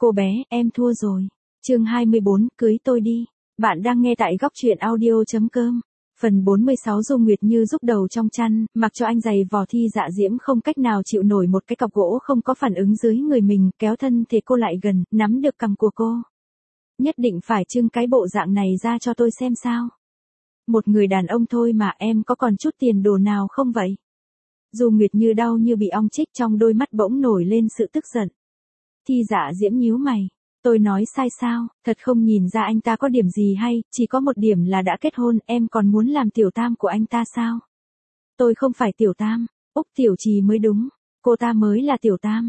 Cô bé, em thua rồi. Chương 24, cưới tôi đi. Bạn đang nghe tại góc truyện audio.com. Phần 46 Du Nguyệt Như rúc đầu trong chăn, mặc cho anh giày vò Thi Dạ Diễm không cách nào chịu nổi một cái cọc gỗ không có phản ứng dưới người mình, kéo thân thể cô lại gần, nắm được cằm của cô. Nhất định phải trưng cái bộ dạng này ra cho tôi xem sao. Một người đàn ông thôi mà em có còn chút tiền đồ nào không vậy? Du Nguyệt Như đau như bị ong chích, trong đôi mắt bỗng nổi lên sự tức giận. Thi Dạ Diễm nhíu mày. Tôi nói sai sao, thật không nhìn ra anh ta có điểm gì hay, chỉ có một điểm là đã kết hôn, em còn muốn làm tiểu tam của anh ta sao? Tôi không phải tiểu tam, Úc Tiểu Trì mới đúng, cô ta mới là tiểu tam.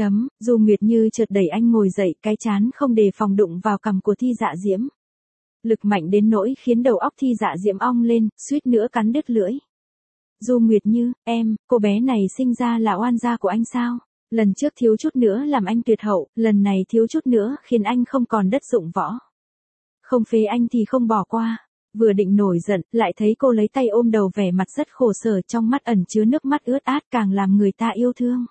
Du Nguyệt Như chợt đẩy anh ngồi dậy, cái chán không đề phòng đụng vào cằm của Thi Dạ Diễm. Lực mạnh đến nỗi khiến đầu óc Thi Dạ Diễm ong lên, suýt nữa cắn đứt lưỡi. Du Nguyệt Như, cô bé này sinh ra là oan gia của anh sao? Lần trước thiếu chút nữa làm anh tuyệt hậu, lần này thiếu chút nữa khiến anh không còn đất dụng võ. Không phế anh thì không bỏ qua. Vừa định nổi giận, lại thấy cô lấy tay ôm đầu, vẻ mặt rất khổ sở, trong mắt ẩn chứa nước mắt ướt át, càng làm người ta yêu thương.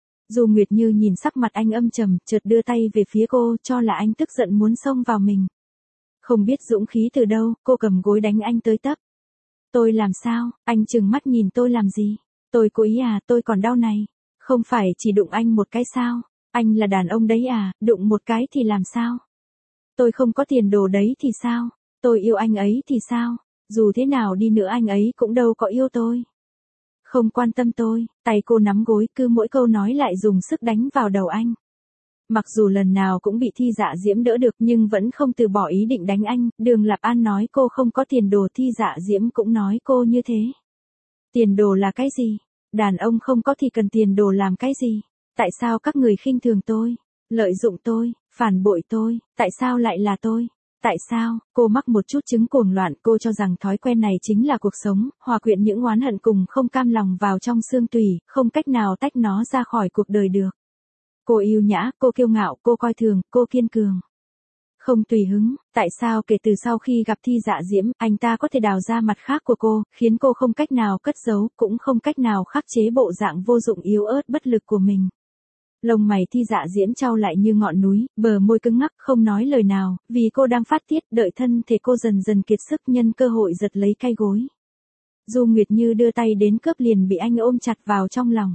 Du Nguyệt Như nhìn sắc mặt anh âm trầm, chợt đưa tay về phía cô, cho là anh tức giận muốn xông vào mình. Không biết dũng khí từ đâu, cô cầm gối đánh anh tới tấp. Tôi làm sao? Anh trừng mắt nhìn tôi làm gì? Tôi cố ý à? Tôi còn đau này. Không phải chỉ đụng anh một cái sao? Anh là đàn ông đấy à, đụng một cái thì làm sao? Tôi không có tiền đồ đấy thì sao? Tôi yêu anh ấy thì sao? Dù thế nào đi nữa anh ấy cũng đâu có yêu tôi. Không quan tâm tôi, tay cô nắm gối, cứ mỗi câu nói lại dùng sức đánh vào đầu anh. Mặc dù lần nào cũng bị Thi Dạ Diễm đỡ được nhưng vẫn không từ bỏ ý định đánh anh. Đường Lạp An nói cô không có tiền đồ, Thi Dạ Diễm cũng nói cô như thế. Tiền đồ là cái gì? Đàn ông không có thì cần tiền đồ làm cái gì? Tại sao các người khinh thường tôi, lợi dụng tôi, phản bội tôi, tại sao lại là tôi? Tại sao? Cô mắc một chút chứng cuồng loạn, cô cho rằng thói quen này chính là cuộc sống, hòa quyện những oán hận cùng không cam lòng vào trong xương tủy, không cách nào tách nó ra khỏi cuộc đời được. Cô yêu nhã, cô kiêu ngạo, cô coi thường, cô kiên cường. Không tùy hứng, tại sao kể từ sau khi gặp Thi Dạ Diễm, anh ta có thể đào ra mặt khác của cô, khiến cô không cách nào cất giấu, cũng không cách nào khắc chế bộ dạng vô dụng yếu ớt bất lực của mình. Lông mày Thi Dạ Diễm chau lại như ngọn núi, bờ môi cứng ngắc không nói lời nào, vì cô đang phát tiết, đợi thân thể cô dần dần kiệt sức, nhân cơ hội giật lấy cái gối. Du Nguyệt Như đưa tay đến cướp liền bị anh ôm chặt vào trong lòng.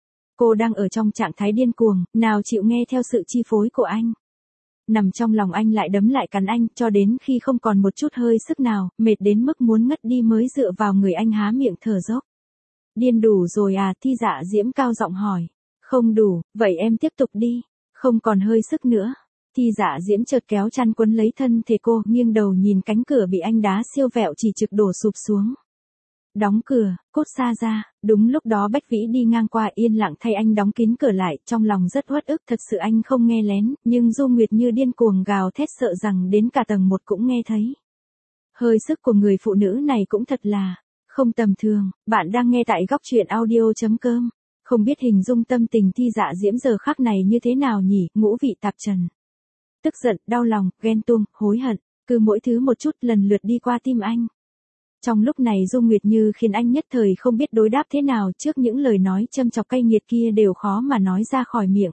Cô đang ở trong trạng thái điên cuồng, nào chịu nghe theo sự chi phối của anh. Nằm trong lòng anh lại đấm lại cắn anh, cho đến khi không còn một chút hơi sức nào, mệt đến mức muốn ngất đi mới dựa vào người anh há miệng thở dốc. Điên đủ rồi à? Thi Dạ Diễm cao giọng hỏi. Không đủ, vậy em tiếp tục đi. Không còn hơi sức nữa. Thi Dạ Diễm chợt kéo chăn quấn lấy thân thể cô, nghiêng đầu nhìn cánh cửa bị anh đá siêu vẹo chỉ trực đổ sụp xuống. Đóng cửa, cút xa ra. Đúng lúc đó Bách Vĩ đi ngang qua, yên lặng thay anh đóng kín cửa lại, trong lòng rất uất ức, thật sự anh không nghe lén, nhưng Du Nguyệt Như điên cuồng gào thét, sợ rằng đến cả tầng 1 cũng nghe thấy. Hơi sức của người phụ nữ này cũng thật là không tầm thường. Bạn đang nghe tại góc truyện audio.com. Không biết hình dung tâm tình Thi Dạ Diễm giờ khắc này như thế nào nhỉ, ngũ vị tạp trần. Tức giận, đau lòng, ghen tuông, hối hận, cứ mỗi thứ một chút lần lượt đi qua tim anh. Trong lúc này Du Nguyệt Như khiến anh nhất thời không biết đối đáp thế nào, trước những lời nói châm chọc cay nghiệt kia đều khó mà nói ra khỏi miệng.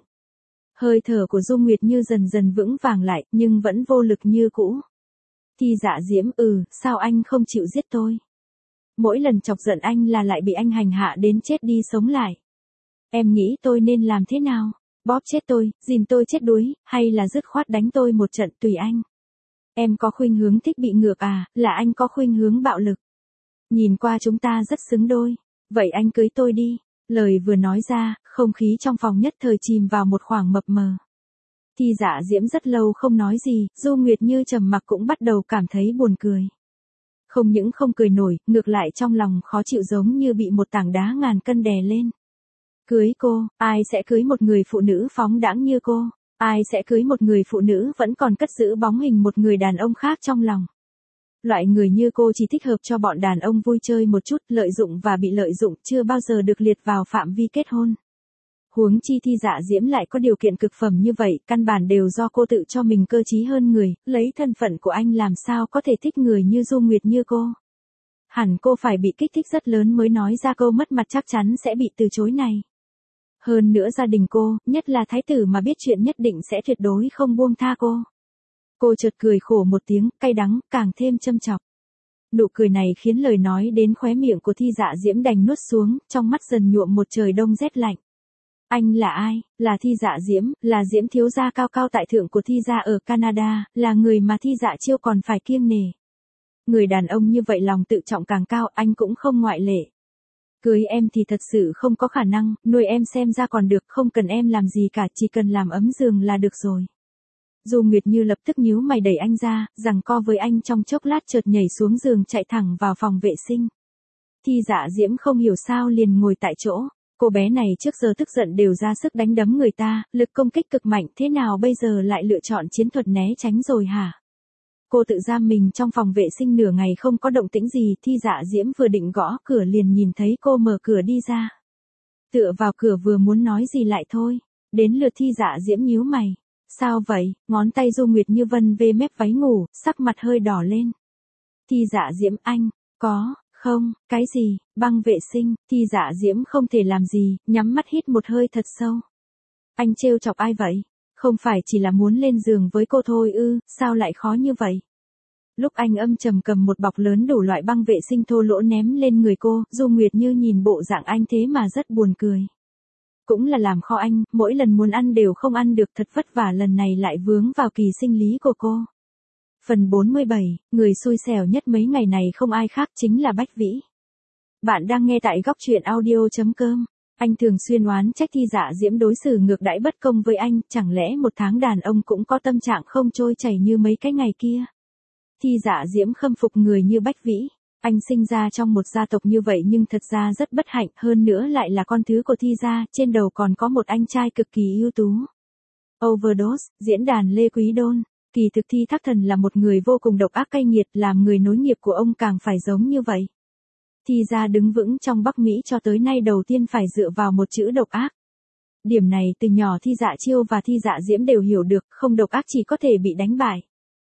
Hơi thở của Du Nguyệt Như dần dần vững vàng lại, nhưng vẫn vô lực như cũ. Thi Dạ Diễm, sao anh không chịu giết tôi? Mỗi lần chọc giận anh là lại bị anh hành hạ đến chết đi sống lại. Em nghĩ tôi nên làm thế nào? Bóp chết tôi, dìm tôi chết đuối, hay là dứt khoát đánh tôi một trận, tùy anh. Em có khuynh hướng thích bị ngược à, là anh có khuynh hướng bạo lực. Nhìn qua chúng ta rất xứng đôi. Vậy anh cưới tôi đi. Lời vừa nói ra, không khí trong phòng nhất thời chìm vào một khoảng mập mờ. Thi Dạ Diễm rất lâu không nói gì, Du Nguyệt Như trầm mặc cũng bắt đầu cảm thấy buồn cười. Không những không cười nổi, ngược lại trong lòng khó chịu giống như bị một tảng đá ngàn cân đè lên. Cưới cô, ai sẽ cưới một người phụ nữ phóng đãng như cô? Ai sẽ cưới một người phụ nữ vẫn còn cất giữ bóng hình một người đàn ông khác trong lòng? Loại người như cô chỉ thích hợp cho bọn đàn ông vui chơi một chút, lợi dụng và bị lợi dụng, chưa bao giờ được liệt vào phạm vi kết hôn. Huống chi Thi Dạ Diễm lại có điều kiện cực phẩm như vậy, căn bản đều do cô tự cho mình cơ trí hơn người, lấy thân phận của anh làm sao có thể thích người như Du Nguyệt Như cô. Hẳn cô phải bị kích thích rất lớn mới nói ra câu mất mặt chắc chắn sẽ bị từ chối này. Hơn nữa gia đình cô, nhất là thái tử mà biết chuyện nhất định sẽ tuyệt đối không buông tha cô. Cô chợt cười khổ một tiếng, cay đắng, càng thêm châm chọc. Nụ cười này khiến lời nói đến khóe miệng của Thi Dạ Diễm đành nuốt xuống, trong mắt dần nhuộm một trời đông rét lạnh. Anh là ai? Là Thi Dạ Diễm, là Diễm thiếu gia cao cao tại thượng của Thi gia ở Canada, là người mà Thi Dạ Chiêu còn phải kiêng nể. Người đàn ông như vậy lòng tự trọng càng cao, anh cũng không ngoại lệ. Cưới em thì thật sự không có khả năng, nuôi em xem ra còn được, không cần em làm gì cả, chỉ cần làm ấm giường là được rồi. Du Nguyệt Như lập tức nhíu mày đẩy anh ra, giằng co với anh trong chốc lát chợt nhảy xuống giường chạy thẳng vào phòng vệ sinh. Thi Dạ Diễm không hiểu sao liền ngồi tại chỗ. Cô bé này trước giờ tức giận đều ra sức đánh đấm người ta, lực công kích cực mạnh, thế nào bây giờ lại lựa chọn chiến thuật né tránh rồi hả? Cô tự giam mình trong phòng vệ sinh nửa ngày không có động tĩnh gì, Thi Dạ Diễm vừa định gõ cửa liền nhìn thấy cô mở cửa đi ra. Tựa vào cửa vừa muốn nói gì lại thôi, đến lượt Thi Dạ Diễm nhíu mày. Sao vậy? Ngón tay Du Nguyệt Như vân về mép váy ngủ, sắc mặt hơi đỏ lên. Thi Dạ Diễm anh, không, cái gì, băng vệ sinh, Thi Dạ Diễm không thể làm gì, nhắm mắt hít một hơi thật sâu. Anh trêu chọc ai vậy? Không phải chỉ là muốn lên giường với cô thôi ư, sao lại khó như vậy? Lúc anh âm trầm cầm một bọc lớn đủ loại băng vệ sinh thô lỗ ném lên người cô, Du Nguyệt Như nhìn bộ dạng anh thế mà rất buồn cười. Cũng là làm kho anh, mỗi lần muốn ăn đều không ăn được, thật vất vả lần này lại vướng vào kỳ sinh lý của cô. Phần 47, người xui xẻo nhất mấy ngày này không ai khác chính là Bách Vĩ. Bạn đang nghe tại góc truyện audio.com. Anh thường xuyên oán trách Thi Dạ Diễm đối xử ngược đãi bất công với anh, chẳng lẽ một tháng đàn ông cũng có tâm trạng không trôi chảy như mấy cái ngày kia. Thi Dạ Diễm khâm phục người như Bách Vĩ. Anh sinh ra trong một gia tộc như vậy nhưng thật ra rất bất hạnh, hơn nữa lại là con thứ của Thi gia, trên đầu còn có một anh trai cực kỳ ưu tú. Overdose, diễn đàn Lê Quý Đôn. Kỳ thực Thi Thác Thần là một người vô cùng độc ác cay nghiệt, làm người nối nghiệp của ông càng phải giống như vậy. Thi gia đứng vững trong Bắc Mỹ cho tới nay đầu tiên phải dựa vào một chữ độc ác. Điểm này từ nhỏ Thi Dạ Chiêu và Thi Dạ Diễm đều hiểu được, không độc ác chỉ có thể bị đánh bại.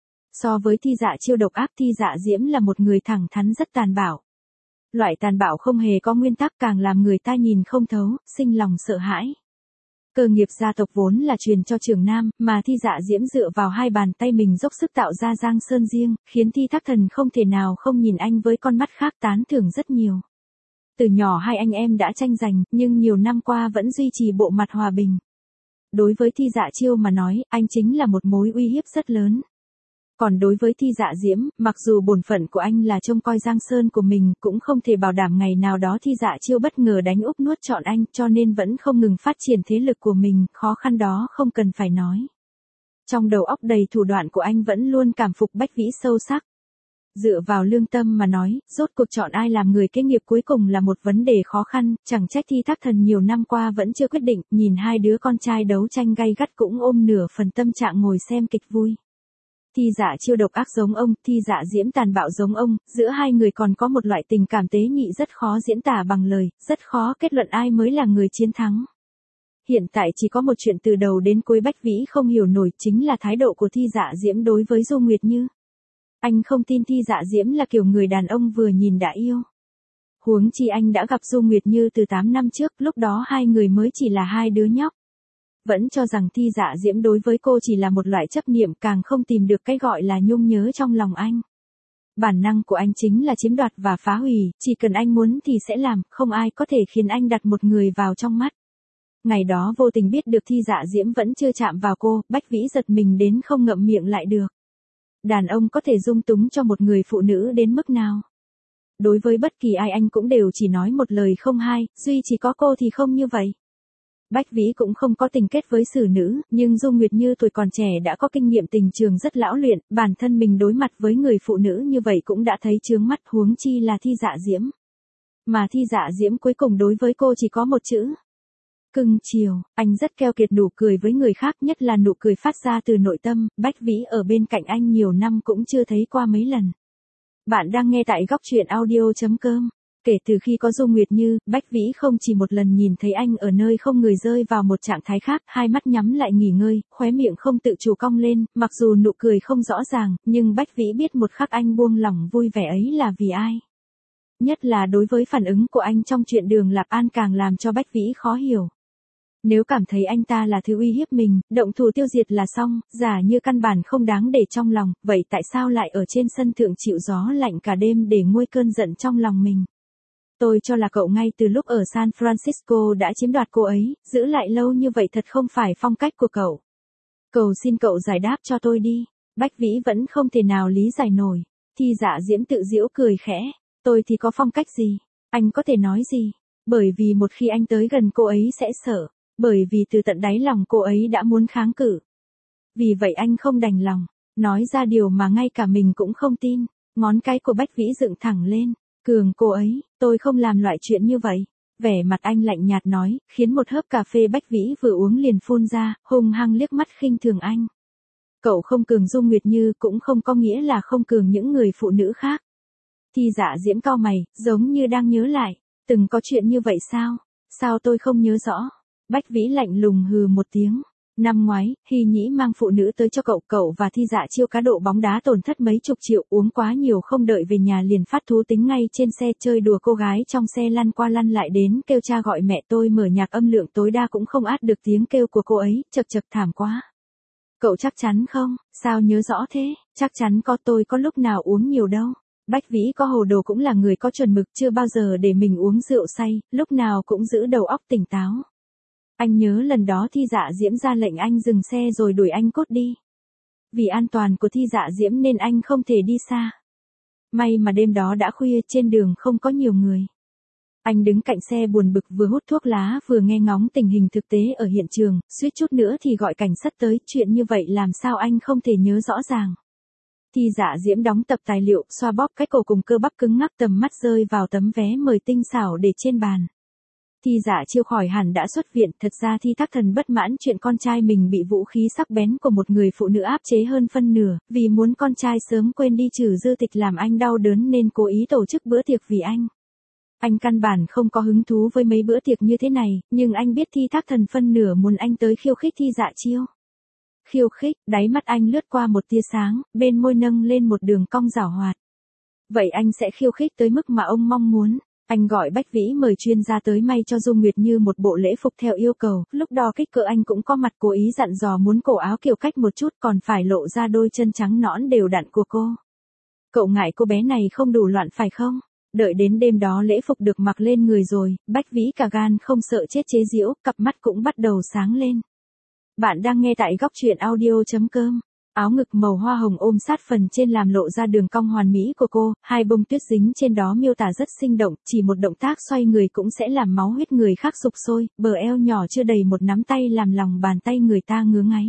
So với Thi Dạ Chiêu độc ác, Thi Dạ Diễm là một người thẳng thắn rất tàn bạo. Loại tàn bạo không hề có nguyên tắc càng làm người ta nhìn không thấu, sinh lòng sợ hãi. Cơ nghiệp gia tộc vốn là truyền cho trưởng nam, mà Thi Dạ Diễm dựa vào hai bàn tay mình dốc sức tạo ra Giang Sơn riêng, khiến Thi Thác Thần không thể nào không nhìn anh với con mắt khác, tán thưởng rất nhiều. Từ nhỏ hai anh em đã tranh giành, nhưng nhiều năm qua vẫn duy trì bộ mặt hòa bình. Đối với Thi Dạ Chiêu mà nói, anh chính là một mối uy hiếp rất lớn. Còn đối với Thi Dạ Diễm, mặc dù bổn phận của anh là trông coi Giang Sơn của mình, cũng không thể bảo đảm ngày nào đó Thi Dạ Chiêu bất ngờ đánh úp nuốt trọn anh, cho nên vẫn không ngừng phát triển thế lực của mình, khó khăn đó không cần phải nói. Trong đầu óc đầy thủ đoạn của anh vẫn luôn cảm phục Bách Vĩ sâu sắc. Dựa vào lương tâm mà nói, rốt cuộc chọn ai làm người kế nghiệp cuối cùng là một vấn đề khó khăn, chẳng trách Thi Thác Thần nhiều năm qua vẫn chưa quyết định, nhìn hai đứa con trai đấu tranh gay gắt cũng ôm nửa phần tâm trạng ngồi xem kịch vui. Thi Dạ Chiêu độc ác giống ông, Thi Dạ Diễm tàn bạo giống ông, giữa hai người còn có một loại tình cảm tế nhị rất khó diễn tả bằng lời, rất khó kết luận ai mới là người chiến thắng. Hiện tại chỉ có một chuyện từ đầu đến cuối Bách Vĩ không hiểu nổi, chính là thái độ của Thi Dạ Diễm đối với Du Nguyệt Như. Anh không tin Thi Dạ Diễm là kiểu người đàn ông vừa nhìn đã yêu. Huống chi anh đã gặp Du Nguyệt Như từ 8 năm trước, lúc đó hai người mới chỉ là hai đứa nhóc. Vẫn cho rằng Thi Dạ Diễm đối với cô chỉ là một loại chấp niệm, càng không tìm được cái gọi là nhung nhớ trong lòng anh. Bản năng của anh chính là chiếm đoạt và phá hủy, chỉ cần anh muốn thì sẽ làm, không ai có thể khiến anh đặt một người vào trong mắt. Ngày đó vô tình biết được Thi Dạ Diễm vẫn chưa chạm vào cô, Bách Vĩ giật mình đến không ngậm miệng lại được. Đàn ông có thể dung túng cho một người phụ nữ đến mức nào? Đối với bất kỳ ai anh cũng đều chỉ nói một lời không hai, duy chỉ có cô thì không như vậy. Bách Vĩ cũng không có tình kết với xử nữ, nhưng Du Nguyệt Như tuổi còn trẻ đã có kinh nghiệm tình trường rất lão luyện, bản thân mình đối mặt với người phụ nữ như vậy cũng đã thấy chướng mắt, huống chi là Thi Dạ Diễm. Mà Thi Dạ Diễm cuối cùng đối với cô chỉ có một chữ. Cưng chiều, anh rất keo kiệt nụ cười với người khác, nhất là nụ cười phát ra từ nội tâm, Bách Vĩ ở bên cạnh anh nhiều năm cũng chưa thấy qua mấy lần. Bạn đang nghe tại góc truyện audio.com. Kể từ khi có Du Nguyệt Như, Bách Vĩ không chỉ một lần nhìn thấy anh ở nơi không người rơi vào một trạng thái khác, hai mắt nhắm lại nghỉ ngơi, khóe miệng không tự chủ cong lên, mặc dù nụ cười không rõ ràng, nhưng Bách Vĩ biết một khắc anh buông lỏng vui vẻ ấy là vì ai. Nhất là đối với phản ứng của anh trong chuyện Đường Lạp An càng làm cho Bách Vĩ khó hiểu. Nếu cảm thấy anh ta là thứ uy hiếp mình, động thủ tiêu diệt là xong, giả như căn bản không đáng để trong lòng, vậy tại sao lại ở trên sân thượng chịu gió lạnh cả đêm để nguôi cơn giận trong lòng mình? Tôi cho là cậu ngay từ lúc ở San Francisco đã chiếm đoạt cô ấy, giữ lại lâu như vậy thật không phải phong cách của cậu. Cầu xin cậu giải đáp cho tôi đi. Bách Vĩ vẫn không thể nào lý giải nổi. Thi Dạ Diễm tự giễu cười khẽ. Tôi thì có phong cách gì? Anh có thể nói gì? Bởi vì một khi anh tới gần cô ấy sẽ sợ. Bởi vì từ tận đáy lòng cô ấy đã muốn kháng cự. Vì vậy anh không đành lòng. Nói ra điều mà ngay cả mình cũng không tin. Ngón cái của Bách Vĩ dựng thẳng lên. Cường cô ấy, tôi không làm loại chuyện như vậy. Vẻ mặt anh lạnh nhạt nói, khiến một hớp cà phê Bách Vĩ vừa uống liền phun ra, hung hăng liếc mắt khinh thường anh. Cậu không cường Dung Nguyệt Như cũng không có nghĩa là không cường những người phụ nữ khác. Thi Dạ Diễm cau mày, giống như đang nhớ lại. Từng có chuyện như vậy sao? Sao tôi không nhớ rõ? Bách Vĩ lạnh lùng hừ một tiếng. Năm ngoái, Hy Nhĩ mang phụ nữ tới cho cậu và Thi Dạ Chiêu cá độ bóng đá tổn thất mấy chục triệu, uống quá nhiều không đợi về nhà liền phát thú tính ngay trên xe chơi đùa cô gái trong xe lăn qua lăn lại đến kêu cha gọi mẹ, tôi mở nhạc âm lượng tối đa cũng không át được tiếng kêu của cô ấy, chật chật thảm quá. Cậu chắc chắn không? Sao nhớ rõ thế? Chắc chắn tôi có lúc nào uống nhiều đâu. Bách Vĩ có hồ đồ cũng là người có chuẩn mực, chưa bao giờ để mình uống rượu say, lúc nào cũng giữ đầu óc tỉnh táo. Anh nhớ lần đó Thi Dạ Diễm ra lệnh anh dừng xe rồi đuổi anh cút đi. Vì an toàn của Thi Dạ Diễm nên anh không thể đi xa. May mà đêm đó đã khuya, trên đường không có nhiều người. Anh đứng cạnh xe buồn bực, vừa hút thuốc lá vừa nghe ngóng tình hình thực tế ở hiện trường, suýt chút nữa thì gọi cảnh sát tới, chuyện như vậy làm sao anh không thể nhớ rõ ràng. Thi Dạ Diễm đóng tập tài liệu, xoa bóp cái cổ cùng cơ bắp cứng ngắc, tầm mắt rơi vào tấm vé mời tinh xảo để trên bàn. Thi Dạ Chiêu khỏi hẳn đã xuất viện, thật ra Thi Thác Thần bất mãn chuyện con trai mình bị vũ khí sắc bén của một người phụ nữ áp chế hơn phân nửa, vì muốn con trai sớm quên đi trừ dư tịch làm anh đau đớn nên cố ý tổ chức bữa tiệc vì anh. Anh căn bản không có hứng thú với mấy bữa tiệc như thế này, nhưng anh biết Thi Thác Thần phân nửa muốn anh tới khiêu khích Thi Dạ Chiêu. Khiêu khích, đáy mắt anh lướt qua một tia sáng, bên môi nâng lên một đường cong giảo hoạt. Vậy anh sẽ khiêu khích tới mức mà ông mong muốn. Anh gọi Bách Vĩ mời chuyên gia tới may cho Dung Nguyệt Như một bộ lễ phục theo yêu cầu, lúc đo kích cỡ anh cũng có mặt cố ý dặn dò muốn cổ áo kiểu cách một chút, còn phải lộ ra đôi chân trắng nõn đều đặn của cô. Cậu ngại cô bé này không đủ loạn phải không? Đợi đến đêm đó lễ phục được mặc lên người rồi, Bách Vĩ cả gan không sợ chết chế giễu, cặp mắt cũng bắt đầu sáng lên. Bạn đang nghe tại góc truyện audio.com. Áo ngực màu hoa hồng ôm sát phần trên làm lộ ra đường cong hoàn mỹ của cô, hai bông tuyết dính trên đó miêu tả rất sinh động, chỉ một động tác xoay người cũng sẽ làm máu huyết người khác sục sôi, bờ eo nhỏ chưa đầy một nắm tay làm lòng bàn tay người ta ngứa ngáy.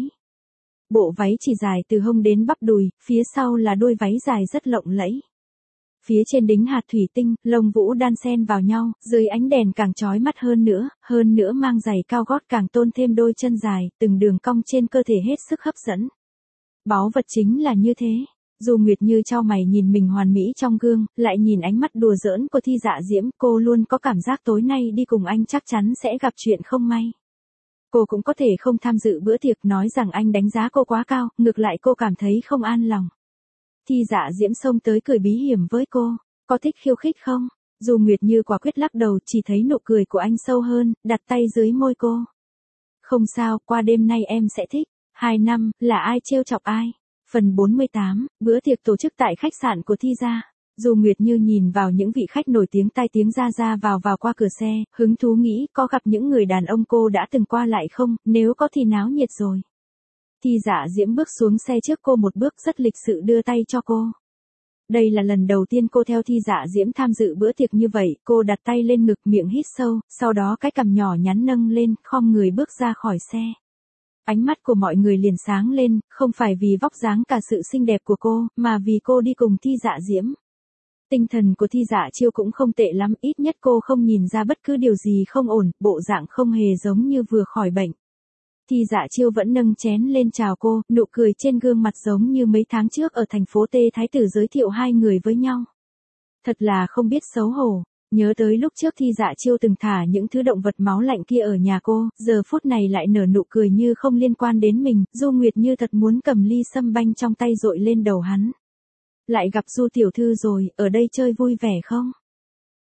Bộ váy chỉ dài từ hông đến bắp đùi, phía sau là đuôi váy dài rất lộng lẫy. Phía trên đính hạt thủy tinh, lông vũ đan xen vào nhau, dưới ánh đèn càng chói mắt hơn nữa mang giày cao gót càng tôn thêm đôi chân dài, từng đường cong trên cơ thể hết sức hấp dẫn. Báu vật chính là như thế. Dù Nguyệt Như chau mày nhìn mình hoàn mỹ trong gương, lại nhìn ánh mắt đùa giỡn của Thi Dạ Diễm, cô luôn có cảm giác tối nay đi cùng anh chắc chắn sẽ gặp chuyện không may. Cô cũng có thể không tham dự bữa tiệc, nói rằng anh đánh giá cô quá cao, ngược lại cô cảm thấy không an lòng. Thi Dạ Diễm xông tới cười bí hiểm với cô, có thích khiêu khích không? Dù Nguyệt Như quả quyết lắc đầu, chỉ thấy nụ cười của anh sâu hơn, đặt tay dưới môi cô. Không sao, qua đêm nay em sẽ thích. 2 năm, là ai trêu chọc ai? Phần 48, bữa tiệc tổ chức tại khách sạn của Thi gia. Dù Nguyệt Như nhìn vào những vị khách nổi tiếng tai tiếng ra vào qua cửa xe, hứng thú nghĩ có gặp những người đàn ông cô đã từng qua lại không, nếu có thì náo nhiệt rồi. Thi Dạ Diễm bước xuống xe trước cô một bước, rất lịch sự đưa tay cho cô. Đây là lần đầu tiên cô theo Thi Dạ Diễm tham dự bữa tiệc như vậy, cô đặt tay lên ngực, miệng hít sâu, sau đó cái cằm nhỏ nhắn nâng lên, khom người bước ra khỏi xe. Ánh mắt của mọi người liền sáng lên, không phải vì vóc dáng cả sự xinh đẹp của cô, mà vì cô đi cùng Thi Dạ Diễm. Tinh thần của Thi Dạ Chiêu cũng không tệ lắm, ít nhất cô không nhìn ra bất cứ điều gì không ổn, bộ dạng không hề giống như vừa khỏi bệnh. Thi Dạ Chiêu vẫn nâng chén lên chào cô, nụ cười trên gương mặt giống như mấy tháng trước ở thành phố Tê Thái Tử giới thiệu hai người với nhau. Thật là không biết xấu hổ. Nhớ tới lúc trước Thi Dạ Chiêu từng thả những thứ động vật máu lạnh kia ở nhà cô, giờ phút này lại nở nụ cười như không liên quan đến mình, Du Nguyệt Như thật muốn cầm ly sâm banh trong tay dội lên đầu hắn. Lại gặp Du tiểu thư rồi, ở đây chơi vui vẻ không?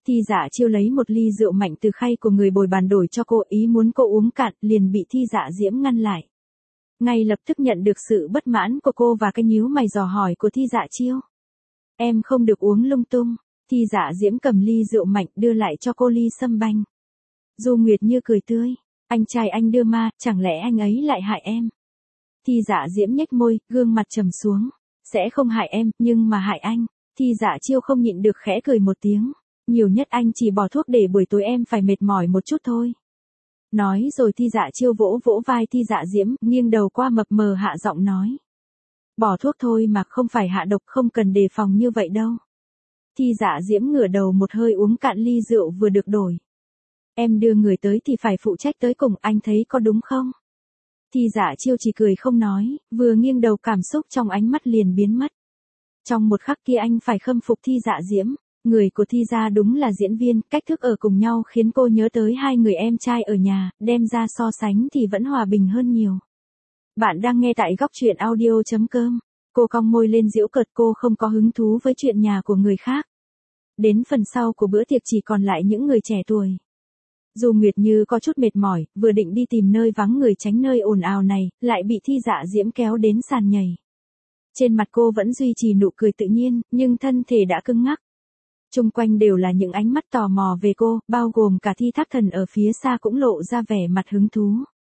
Thi Dạ Chiêu lấy một ly rượu mạnh từ khay của người bồi bàn đổi cho cô, ý muốn cô uống cạn, liền bị Thi Dạ Diễm ngăn lại. Ngay lập tức nhận được sự bất mãn của cô và cái nhíu mày dò hỏi của Thi Dạ Chiêu. Em không được uống lung tung. Thi Dạ Diễm cầm ly rượu mạnh đưa lại cho cô ly sâm banh. Du Nguyệt Như cười tươi. Anh trai anh đưa ma, chẳng lẽ anh ấy lại hại em? Thi Dạ Diễm nhếch môi, gương mặt trầm xuống. Sẽ không hại em, nhưng mà hại anh. Thi Dạ Chiêu không nhịn được khẽ cười một tiếng. Nhiều nhất anh chỉ bỏ thuốc để buổi tối em phải mệt mỏi một chút thôi. Nói rồi Thi Dạ Chiêu vỗ vỗ vai Thi Dạ Diễm, nghiêng đầu qua mập mờ hạ giọng nói. Bỏ thuốc thôi mà, không phải hạ độc, không cần đề phòng như vậy đâu. Thi Dạ Diễm ngửa đầu một hơi uống cạn ly rượu vừa được đổi. Em đưa người tới thì phải phụ trách tới cùng, anh thấy có đúng không? Thi Dạ Chiêu chỉ cười không nói, vừa nghiêng đầu cảm xúc trong ánh mắt liền biến mất. Trong một khắc kia anh phải khâm phục Thi Dạ Diễm. Người của Thi gia đúng là diễn viên, cách thức ở cùng nhau khiến cô nhớ tới hai người em trai ở nhà, đem ra so sánh thì vẫn hòa bình hơn nhiều. Bạn đang nghe tại góc truyện audio.com. Cô cong môi lên giễu cợt, cô không có hứng thú với chuyện nhà của người khác. Đến phần sau của bữa tiệc chỉ còn lại những người trẻ tuổi. Du Nguyệt Như có chút mệt mỏi, vừa định đi tìm nơi vắng người tránh nơi ồn ào này, lại bị Thi Dạ Diễm kéo đến sàn nhảy. Trên mặt cô vẫn duy trì nụ cười tự nhiên, nhưng thân thể đã cứng ngắc. Chung quanh đều là những ánh mắt tò mò về cô, bao gồm cả Thi Thác Thần ở phía xa cũng lộ ra vẻ mặt hứng thú.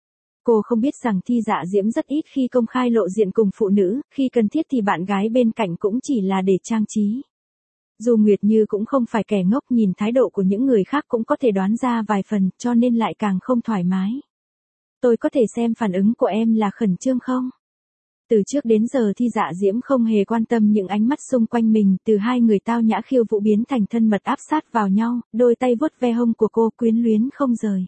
Cô không biết rằng Thi Dạ Diễm rất ít khi công khai lộ diện cùng phụ nữ, khi cần thiết thì bạn gái bên cạnh cũng chỉ là để trang trí. Du Nguyệt Như cũng không phải kẻ ngốc, nhìn thái độ của những người khác cũng có thể đoán ra vài phần, cho nên lại càng không thoải mái. Tôi có thể xem phản ứng của em là khẩn trương không? Từ trước đến giờ Thi Dạ Diễm không hề quan tâm những ánh mắt xung quanh mình, từ hai người tao nhã khiêu vũ biến thành thân mật áp sát vào nhau, đôi tay vuốt ve hông của cô quyến luyến không rời.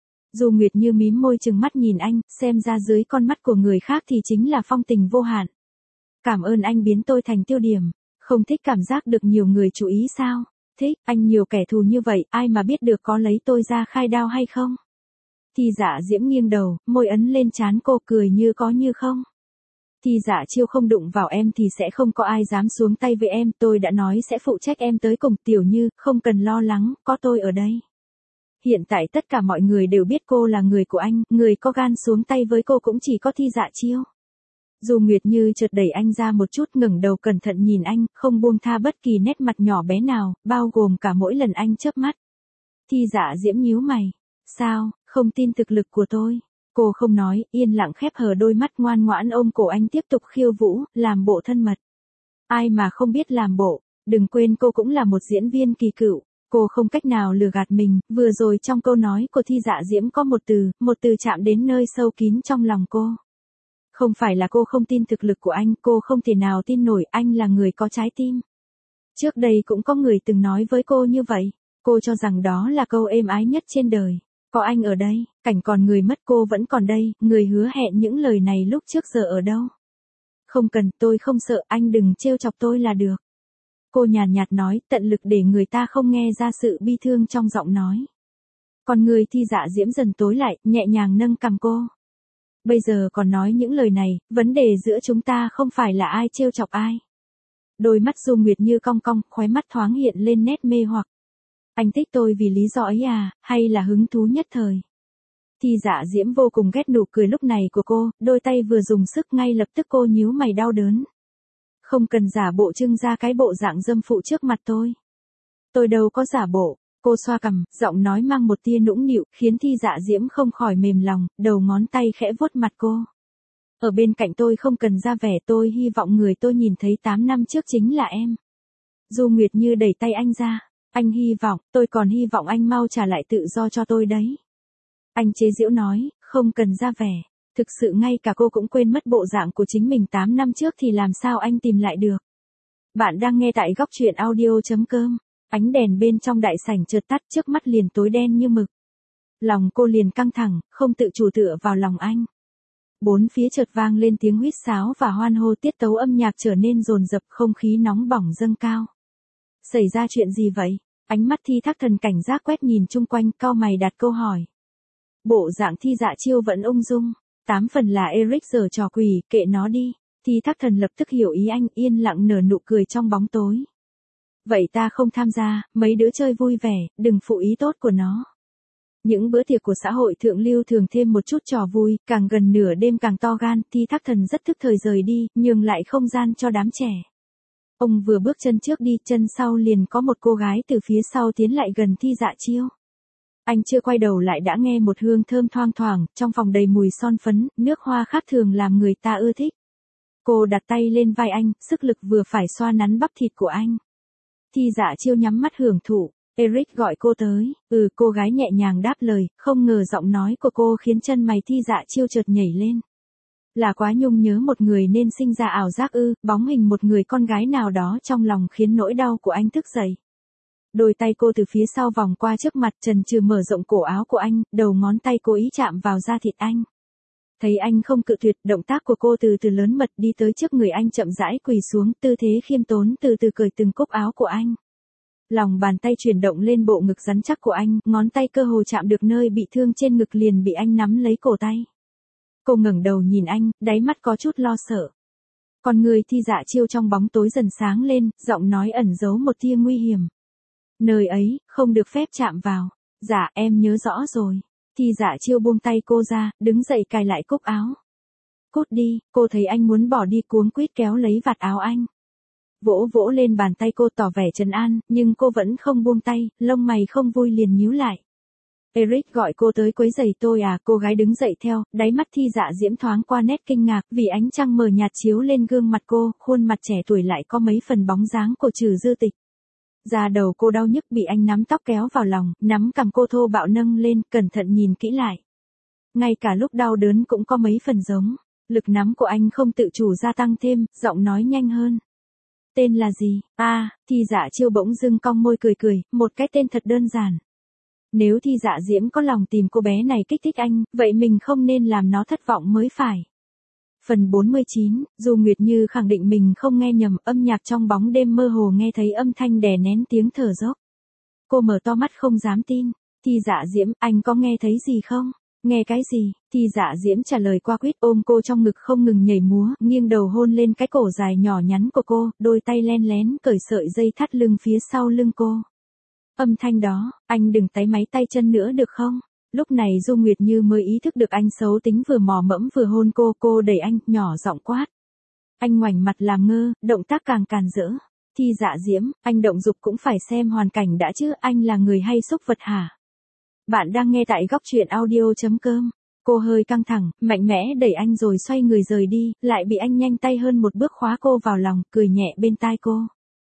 Du Nguyệt Như mím môi trừng mắt nhìn anh, xem ra dưới con mắt của người khác thì chính là phong tình vô hạn. Cảm ơn anh biến tôi thành tiêu điểm. Không thích cảm giác được nhiều người chú ý sao? Thích, anh nhiều kẻ thù như vậy, ai mà biết được có lấy tôi ra khai đao hay không? Thi Dạ Diễm nghiêng đầu, môi ấn lên trán cô, cười như có như không. Thi Dạ Chiêu không đụng vào em thì sẽ không có ai dám xuống tay với em, tôi đã nói sẽ phụ trách em tới cùng, Tiểu Như, không cần lo lắng, có tôi ở đây. Hiện tại tất cả mọi người đều biết cô là người của anh, người có gan xuống tay với cô cũng chỉ có Thi Dạ Chiêu. Du Nguyệt Như chợt đẩy anh ra một chút, ngẩng đầu cẩn thận nhìn anh, không buông tha bất kỳ nét mặt nhỏ bé nào, bao gồm cả mỗi lần anh chớp mắt. Thi Dạ Diễm nhíu mày. Sao, không tin thực lực của tôi? Cô không nói, yên lặng khép hờ đôi mắt, ngoan ngoãn ôm cổ anh tiếp tục khiêu vũ, làm bộ thân mật. Ai mà không biết làm bộ, đừng quên cô cũng là một diễn viên kỳ cựu. Cô không cách nào lừa gạt mình, vừa rồi trong câu nói của Thi Dạ Diễm có một từ chạm đến nơi sâu kín trong lòng cô. Không phải là cô không tin thực lực của anh, cô không thể nào tin nổi anh là người có trái tim. Trước đây cũng có người từng nói với cô như vậy, cô cho rằng đó là câu êm ái nhất trên đời. Có anh ở đây, cảnh còn người mất cô vẫn còn đây, người hứa hẹn những lời này lúc trước giờ ở đâu? Không cần, tôi không sợ, anh đừng trêu chọc tôi là được. Cô nhàn nhạt nói, tận lực để người ta không nghe ra sự bi thương trong giọng nói. Còn người Thi Dạ Diễm dần tối lại, nhẹ nhàng nâng cằm cô. Bây giờ còn nói những lời này, vấn đề giữa chúng ta không phải là ai trêu chọc ai. Đôi mắt Du Nguyệt Như cong cong, khóe mắt thoáng hiện lên nét mê hoặc. Anh thích tôi vì lý do ấy à, hay là hứng thú nhất thời? Thi Dạ Diễm vô cùng ghét nụ cười lúc này của cô, đôi tay vừa dùng sức ngay lập tức cô nhíu mày đau đớn. Không cần giả bộ trưng ra cái bộ dạng dâm phụ trước mặt tôi. Tôi đâu có giả bộ. Cô xoa cằm, giọng nói mang một tia nũng nịu, khiến Thi Dạ Diễm không khỏi mềm lòng, đầu ngón tay khẽ vuốt mặt cô. Ở bên cạnh tôi không cần ra vẻ, tôi hy vọng người tôi nhìn thấy 8 năm trước chính là em. Du Nguyệt Như đẩy tay anh ra. Anh hy vọng, tôi còn hy vọng anh mau trả lại tự do cho tôi đấy. Anh chế giễu nói, không cần ra vẻ. Thực sự ngay cả cô cũng quên mất bộ dạng của chính mình 8 năm trước thì làm sao anh tìm lại được. Bạn đang nghe tại góc truyện audio.com. Ánh đèn bên trong đại sảnh chợt tắt, trước mắt liền tối đen như mực. Lòng cô liền căng thẳng, không tự chủ tựa vào lòng anh. Bốn phía chợt vang lên tiếng huýt sáo và hoan hô, tiết tấu âm nhạc trở nên dồn dập, không khí nóng bỏng dâng cao. Xảy ra chuyện gì vậy? Ánh mắt Thi Thác Thần cảnh giác quét nhìn chung quanh, cau mày đặt câu hỏi. Bộ dạng Thi Dạ Chiêu vẫn ung dung, 8 phần là Eric giở trò quỷ, kệ nó đi. Thi Thác Thần lập tức hiểu ý anh, yên lặng nở nụ cười trong bóng tối. Vậy ta không tham gia, mấy đứa chơi vui vẻ, đừng phụ ý tốt của nó. Những bữa tiệc của xã hội thượng lưu thường thêm một chút trò vui, càng gần nửa đêm càng to gan, Thi Thác Thần rất thức thời rời đi, nhường lại không gian cho đám trẻ. Ông vừa bước chân trước đi, chân sau liền có một cô gái từ phía sau tiến lại gần Thi Dạ Chiêu. Anh chưa quay đầu lại đã nghe một hương thơm thoang thoảng, trong phòng đầy mùi son phấn, nước hoa khác thường làm người ta ưa thích. Cô đặt tay lên vai anh, sức lực vừa phải xoa nắn bắp thịt của anh. Thi Dạ Chiêu nhắm mắt hưởng thụ. Eric gọi cô tới, cô gái nhẹ nhàng đáp lời, không ngờ giọng nói của cô khiến chân mày Thi Dạ Chiêu chợt nhảy lên. Là quá nhung nhớ một người nên sinh ra ảo giác bóng hình một người con gái nào đó trong lòng khiến nỗi đau của anh thức dậy. Đôi tay cô từ phía sau vòng qua trước mặt trần trừ mở rộng cổ áo của anh, đầu ngón tay cố ý chạm vào da thịt anh. Thấy anh không cự tuyệt, động tác của cô từ từ lớn mật đi tới trước người anh chậm rãi quỳ xuống, tư thế khiêm tốn từ từ cởi từng cúc áo của anh. Lòng bàn tay chuyển động lên bộ ngực rắn chắc của anh, ngón tay cơ hồ chạm được nơi bị thương trên ngực liền bị anh nắm lấy cổ tay. Cô ngẩng đầu nhìn anh, đáy mắt có chút lo sợ. Con người Thi Dạ Chiêu trong bóng tối dần sáng lên, giọng nói ẩn giấu một tia nguy hiểm. Nơi ấy, không được phép chạm vào. Dạ, em nhớ rõ rồi. Thi Dạ Chiêu buông tay cô ra, đứng dậy cài lại cúc áo. Cút đi, cô thấy anh muốn bỏ đi cuống quýt kéo lấy vạt áo anh. Vỗ vỗ lên bàn tay cô tỏ vẻ trấn an, nhưng cô vẫn không buông tay, lông mày không vui liền nhíu lại. Eric gọi cô tới quấy rầy tôi à, cô gái đứng dậy theo, đáy mắt Thi Dạ Diễm thoáng qua nét kinh ngạc vì ánh trăng mờ nhạt chiếu lên gương mặt cô, khuôn mặt trẻ tuổi lại có mấy phần bóng dáng của Trừ Dư Tịch. Da đầu cô đau nhức bị anh nắm tóc kéo vào lòng, nắm cằm cô thô bạo nâng lên, cẩn thận nhìn kỹ lại. Ngay cả lúc đau đớn cũng có mấy phần giống, lực nắm của anh không tự chủ gia tăng thêm, giọng nói nhanh hơn. Tên là gì? Thi Dạ Chiêu bỗng dưng cong môi cười cười, một cái tên thật đơn giản. Nếu Thi Dạ Diễm có lòng tìm cô bé này kích thích anh, vậy mình không nên làm nó thất vọng mới phải. Phần 49, Du Nguyệt Như khẳng định mình không nghe nhầm, âm nhạc trong bóng đêm mơ hồ nghe thấy âm thanh đè nén tiếng thở dốc. Cô mở to mắt không dám tin. Thi Dạ Diễm, anh có nghe thấy gì không? Nghe cái gì? Thi Dạ Diễm trả lời qua quýt, ôm cô trong ngực không ngừng nhảy múa, nghiêng đầu hôn lên cái cổ dài nhỏ nhắn của cô, đôi tay len lén cởi sợi dây thắt lưng phía sau lưng cô. Âm thanh đó, anh đừng táy máy tay chân nữa được không? Lúc này Du Nguyệt Như mới ý thức được anh xấu tính vừa mò mẫm vừa hôn cô đẩy anh, nhỏ giọng quát. Anh ngoảnh mặt làm ngơ, động tác càng càn rỡ. Thi Dạ Diễm, anh động dục cũng phải xem hoàn cảnh đã chứ, anh là người hay xúc vật hả? Bạn đang nghe tại góc truyện audio.com. Cô hơi căng thẳng, mạnh mẽ đẩy anh rồi xoay người rời đi, lại bị anh nhanh tay hơn một bước khóa cô vào lòng, cười nhẹ bên tai cô.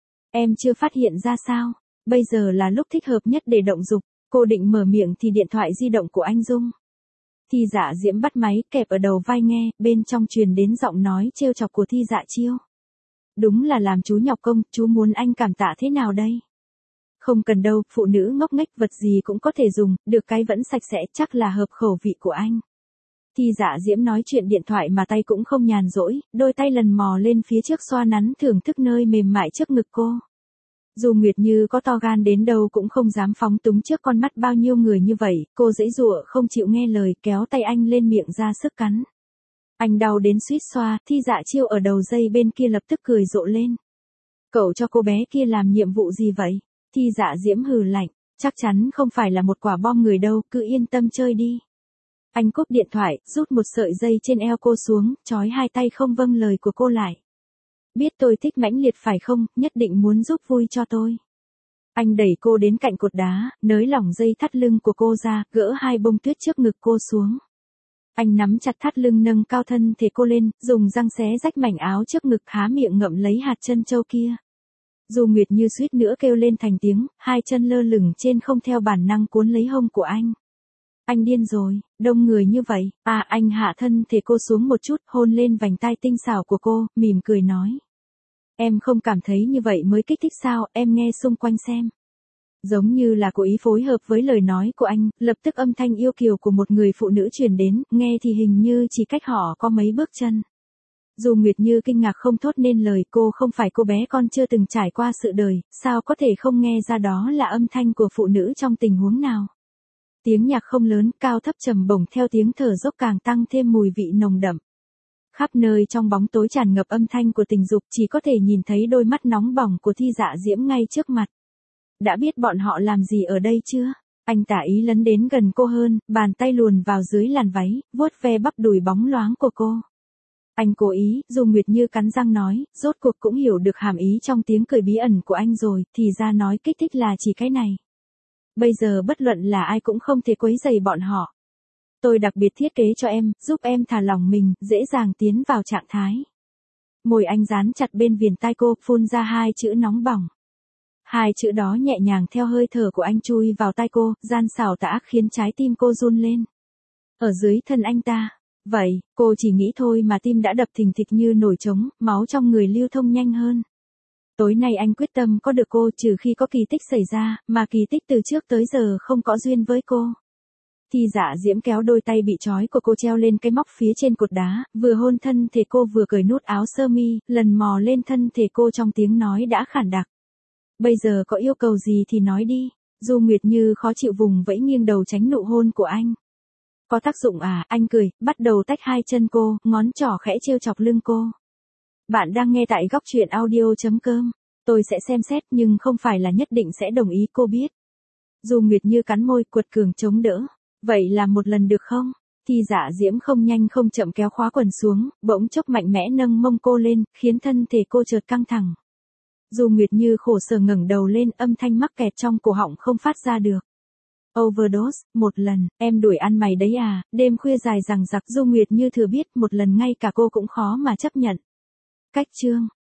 Em chưa phát hiện ra sao? Bây giờ là lúc thích hợp nhất để động dục. Cô định mở miệng thì điện thoại di động của anh rung. Thi Dạ Diễm bắt máy, kẹp ở đầu vai nghe, bên trong truyền đến giọng nói trêu chọc của Thi Dạ Chiêu. Đúng là làm chú nhọc công, chú muốn anh cảm tạ thế nào đây? Không cần đâu, phụ nữ ngốc nghếch vật gì cũng có thể dùng, được cái vẫn sạch sẽ, chắc là hợp khẩu vị của anh. Thi Dạ Diễm nói chuyện điện thoại mà tay cũng không nhàn rỗi, đôi tay lần mò lên phía trước xoa nắn thưởng thức nơi mềm mại trước ngực cô. Dù Nguyệt Như có to gan đến đâu cũng không dám phóng túng trước con mắt bao nhiêu người như vậy, cô giãy giụa không chịu nghe lời, kéo tay anh lên miệng ra sức cắn. Anh đau đến suýt xoa, Thi Dạ Chiêu ở đầu dây bên kia lập tức cười rộ lên. Cậu cho cô bé kia làm nhiệm vụ gì vậy? Thi Dạ Diễm hừ lạnh, chắc chắn không phải là một quả bom người đâu, cứ yên tâm chơi đi. Anh cúp điện thoại, rút một sợi dây trên eo cô xuống, trói hai tay không vâng lời của cô lại. Biết tôi thích mãnh liệt phải không, nhất định muốn giúp vui cho tôi. Anh đẩy cô đến cạnh cột đá, nới lỏng dây thắt lưng của cô ra, gỡ hai bông tuyết trước ngực cô xuống. Anh nắm chặt thắt lưng nâng cao thân thể cô lên, dùng răng xé rách mảnh áo trước ngực há miệng ngậm lấy hạt chân châu kia. Dù Nguyệt Như suýt nữa kêu lên thành tiếng, hai chân lơ lửng trên không theo bản năng cuốn lấy hông của anh. Anh điên rồi, đông người như vậy, anh hạ thân thể cô xuống một chút, hôn lên vành tai tinh xảo của cô, mỉm cười nói. Em không cảm thấy như vậy mới kích thích sao, em nghe xung quanh xem. Giống như là cố ý phối hợp với lời nói của anh, lập tức âm thanh yêu kiều của một người phụ nữ truyền đến, nghe thì hình như chỉ cách họ có mấy bước chân. Dù Nguyệt Như kinh ngạc không thốt nên lời, cô không phải cô bé con chưa từng trải qua sự đời, sao có thể không nghe ra đó là âm thanh của phụ nữ trong tình huống nào. Tiếng nhạc không lớn, cao thấp trầm bổng theo tiếng thở dốc càng tăng thêm mùi vị nồng đậm. Khắp nơi trong bóng tối tràn ngập âm thanh của tình dục, chỉ có thể nhìn thấy đôi mắt nóng bỏng của Thi Dạ Diễm ngay trước mặt. Đã biết bọn họ làm gì ở đây chưa? Anh tả ý lấn đến gần cô hơn, bàn tay luồn vào dưới làn váy, vuốt ve bắp đùi bóng loáng của cô. Anh cố ý, Du Nguyệt Như cắn răng nói, rốt cuộc cũng hiểu được hàm ý trong tiếng cười bí ẩn của anh rồi, thì ra nói kích thích là chỉ cái này. Bây giờ bất luận là ai cũng không thể quấy rầy bọn họ. Tôi đặc biệt thiết kế cho em, giúp em thả lỏng mình, dễ dàng tiến vào trạng thái. Môi anh dán chặt bên viền tai cô, phun ra hai chữ nóng bỏng. Hai chữ đó nhẹ nhàng theo hơi thở của anh chui vào tai cô, gian xảo tà ác khiến trái tim cô run lên. Ở dưới thân anh ta. Vậy, cô chỉ nghĩ thôi mà tim đã đập thình thịch như nổi trống, máu trong người lưu thông nhanh hơn. Tối nay anh quyết tâm có được cô trừ khi có kỳ tích xảy ra, mà kỳ tích từ trước tới giờ không có duyên với cô. Thi Dạ Diễm kéo đôi tay bị trói của cô treo lên cái móc phía trên cột đá, vừa hôn thân thể cô vừa cởi nút áo sơ mi, lần mò lên thân thể cô trong tiếng nói đã khản đặc. Bây giờ có yêu cầu gì thì nói đi. Du Nguyệt Như khó chịu vùng vẫy nghiêng đầu tránh nụ hôn của anh. Có tác dụng à, anh cười, bắt đầu tách hai chân cô, ngón trỏ khẽ trêu chọc lưng cô. Bạn đang nghe tại góc truyện audio.com. Tôi sẽ xem xét nhưng không phải là nhất định sẽ đồng ý, cô biết. Du Nguyệt Như cắn môi, quật cường chống đỡ. Vậy làm một lần được không? Thi Dạ Diễm không nhanh không chậm kéo khóa quần xuống, bỗng chốc mạnh mẽ nâng mông cô lên, khiến thân thể cô chợt căng thẳng. Du Nguyệt Như khổ sở ngẩng đầu lên, âm thanh mắc kẹt trong cổ họng không phát ra được. Overdose, một lần, em đuổi ăn mày đấy à, đêm khuya dài dằng dặc. Du Nguyệt Như thừa biết một lần ngay cả cô cũng khó mà chấp nhận. Cách chương.